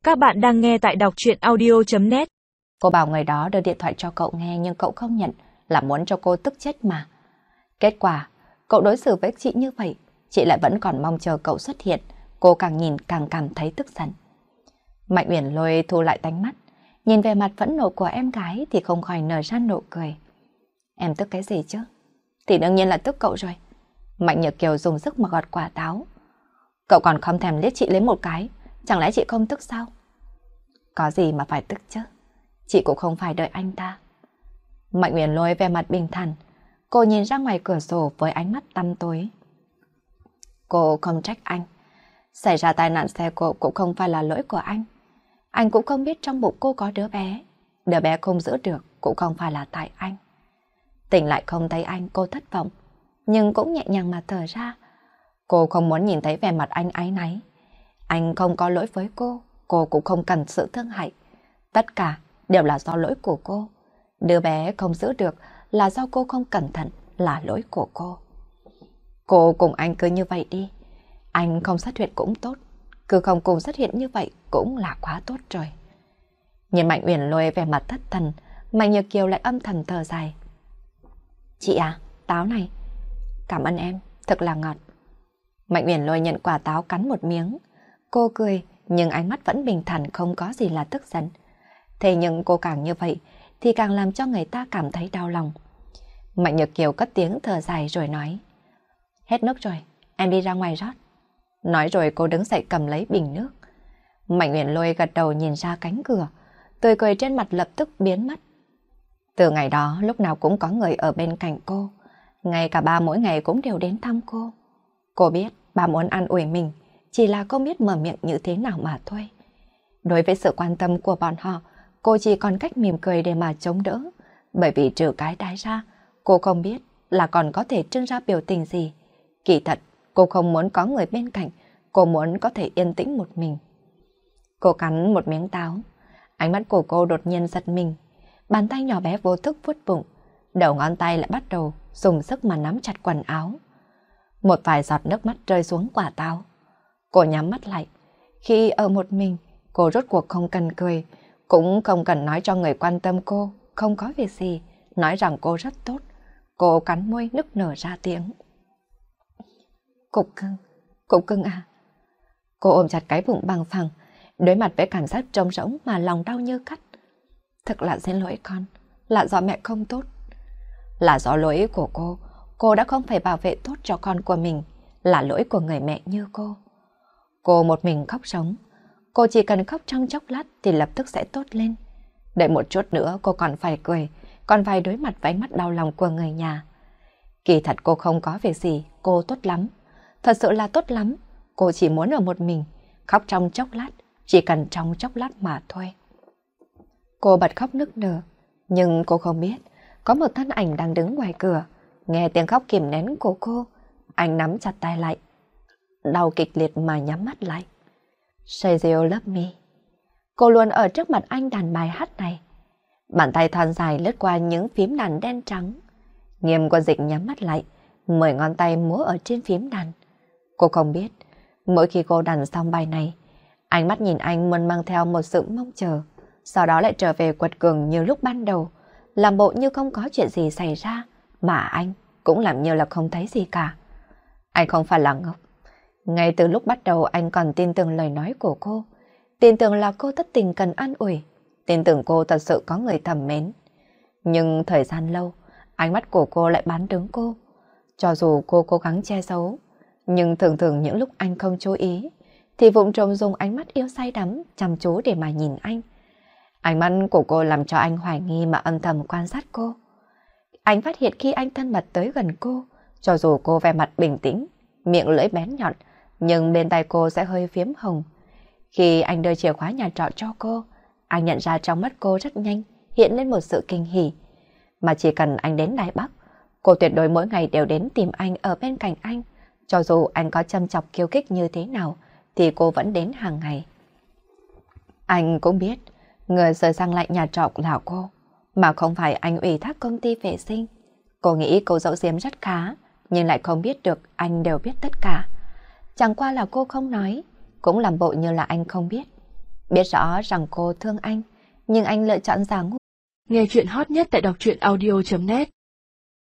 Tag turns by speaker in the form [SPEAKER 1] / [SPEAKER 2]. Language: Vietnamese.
[SPEAKER 1] Các bạn đang nghe tại đọc truyện audio.net.
[SPEAKER 2] Cô bảo người đó đưa điện thoại cho cậu nghe nhưng cậu không nhận, là muốn cho cô tức chết mà. Kết quả, cậu đối xử với chị như vậy, chị lại vẫn còn mong chờ cậu xuất hiện, cô càng nhìn càng cảm thấy tức giận. Mạnh Uyển Lôi thu lại tánh mắt, nhìn về mặt phẫn nộ của em gái thì không khỏi nở ra nụ cười. Em tức cái gì chứ? Thì đương nhiên là tức cậu rồi. Mạnh Nhược Kiều dùng sức mà gọt quả táo. Cậu còn không thèm liếc chị lấy một cái, chẳng lẽ chị không tức sao? Có gì mà phải tức chứ? Chị cũng không phải đợi anh ta. Mạnh Uyển Lôi về mặt bình thản, cô nhìn ra ngoài cửa sổ với ánh mắt tăm tối. Cô không trách anh. Xảy ra tai nạn xe cộ cũng không phải là lỗi của anh. Anh cũng không biết trong bụng cô có đứa bé. Đứa bé không giữ được cũng không phải là tại anh. Tỉnh lại không thấy anh, cô thất vọng, nhưng cũng nhẹ nhàng mà thở ra. Cô không muốn nhìn thấy vẻ mặt anh áy náy. Anh không có lỗi với cô cũng không cần sự thương hại. Tất cả đều là do lỗi của cô. Đứa bé không giữ được là do cô không cẩn thận, là lỗi của cô. Cô cùng anh cứ như vậy đi. Anh không xuất hiện cũng tốt, cứ không cùng xuất hiện như vậy cũng là quá tốt rồi. Nhìn Mạnh Uyển Lôi vẻ mặt thất thần, Mạnh Nhược Kiều lại âm thầm thở dài. Chị à, táo này. Cảm ơn em, thật là ngọt. Mạnh Uyển Lôi nhận quả táo cắn một miếng. Cô cười, nhưng ánh mắt vẫn bình thản, không có gì là tức giận. Thế nhưng cô càng như vậy thì càng làm cho người ta cảm thấy đau lòng. Mạnh Nhược Kiều cất tiếng thở dài rồi nói. Hết nước rồi, em đi ra ngoài rót. Nói rồi cô đứng dậy cầm lấy bình nước. Mạnh Uyển Lôi gật đầu nhìn ra cánh cửa, tươi cười trên mặt lập tức biến mất. Từ ngày đó lúc nào cũng có người ở bên cạnh cô, ngay cả ba mỗi ngày cũng đều đến thăm cô. Cô biết ba muốn an ủi mình, chỉ là không biết mở miệng như thế nào mà thôi. Đối với sự quan tâm của bọn họ, cô chỉ còn cách mỉm cười để mà chống đỡ, bởi vì trừ cái đái ra, cô không biết là còn có thể trưng ra biểu tình gì. Kỳ thật, cô không muốn có người bên cạnh, cô muốn có thể yên tĩnh một mình. Cô cắn một miếng táo, ánh mắt của cô đột nhiên giật mình, bàn tay nhỏ bé vô thức vuốt bụng, đầu ngón tay lại bắt đầu dùng sức mà nắm chặt quần áo. Một vài giọt nước mắt rơi xuống quả táo. Cô nhắm mắt lại. Khi ở một mình, cô rốt cuộc không cần cười, cũng không cần nói cho người quan tâm cô không có việc gì, nói rằng cô rất tốt. Cô cắn môi nức nở ra tiếng. Cục cưng à. Cô ôm chặt cái bụng bằng phẳng, đối mặt với cảm giác trống rỗng mà lòng đau như cắt. Thật là xin lỗi con, là do mẹ không tốt. Là do lỗi của cô đã không phải bảo vệ tốt cho con của mình, là lỗi của người mẹ như cô. Cô một mình khóc sống, cô chỉ cần khóc trong chốc lát thì lập tức sẽ tốt lên. Đợi một chút nữa cô còn phải cười, còn phải đối mặt với ánh mắt đau lòng của người nhà. Kỳ thật cô không có việc gì, cô tốt lắm. Thật sự là tốt lắm, cô chỉ muốn ở một mình, khóc trong chốc lát, chỉ cần trong chốc lát mà thôi. Cô bật khóc nức nở, nhưng cô không biết, có một thân ảnh đang đứng ngoài cửa, nghe tiếng khóc kìm nén của cô. Anh nắm chặt tay lại, đau kịch liệt mà nhắm mắt lại. Say You Love Me. Cô luôn ở trước mặt anh đàn bài hát này. Bàn tay thon dài lướt qua những phím đàn đen trắng. Nghiêm Quân Dịch nhắm mắt lại, 10 ngón tay múa ở trên phím đàn. Cô không biết, mỗi khi cô đàn xong bài này, ánh mắt nhìn anh luôn mang theo một sự mong chờ, sau đó lại trở về quật cường như lúc ban đầu, làm bộ như không có chuyện gì xảy ra, mà anh cũng làm như là không thấy gì cả. Anh không phải là ngốc. Ngay từ lúc bắt đầu anh còn tin tưởng lời nói của cô, tin tưởng là cô thất tình cần an ủi, tin tưởng cô thật sự có người thầm mến. Nhưng thời gian lâu, ánh mắt của cô lại bán đứng cô. Cho dù cô cố gắng che giấu, nhưng thường thường những lúc anh không chú ý, thì vụng trộm dùng ánh mắt yêu say đắm, chăm chú để mà nhìn anh. Ánh mắt của cô làm cho anh hoài nghi mà âm thầm quan sát cô. Anh phát hiện khi anh thân mật tới gần cô, cho dù cô vẻ mặt bình tĩnh, miệng lưỡi bén nhọn, nhưng bên tay cô sẽ hơi phiếm hồng. Khi anh đưa chìa khóa nhà trọ cho cô, anh nhận ra trong mắt cô rất nhanh hiện lên một sự kinh hỉ. Mà chỉ cần anh đến Đài Bắc, cô tuyệt đối mỗi ngày đều đến tìm anh ở bên cạnh anh. Cho dù anh có châm chọc khiêu khích như thế nào, thì cô vẫn đến hàng ngày. Anh cũng biết, người rời sang lại nhà trọ là cô, mà không phải anh ủy thác công ty vệ sinh. Cô nghĩ cô giấu giếm rất khá, nhưng lại không biết được anh đều biết tất cả. Chẳng qua là cô không nói, cũng làm bộ như là anh không biết. Biết rõ rằng cô thương anh, nhưng anh lựa chọn giả ngu.
[SPEAKER 1] Nghe chuyện hot nhất tại đọc truyện audio.net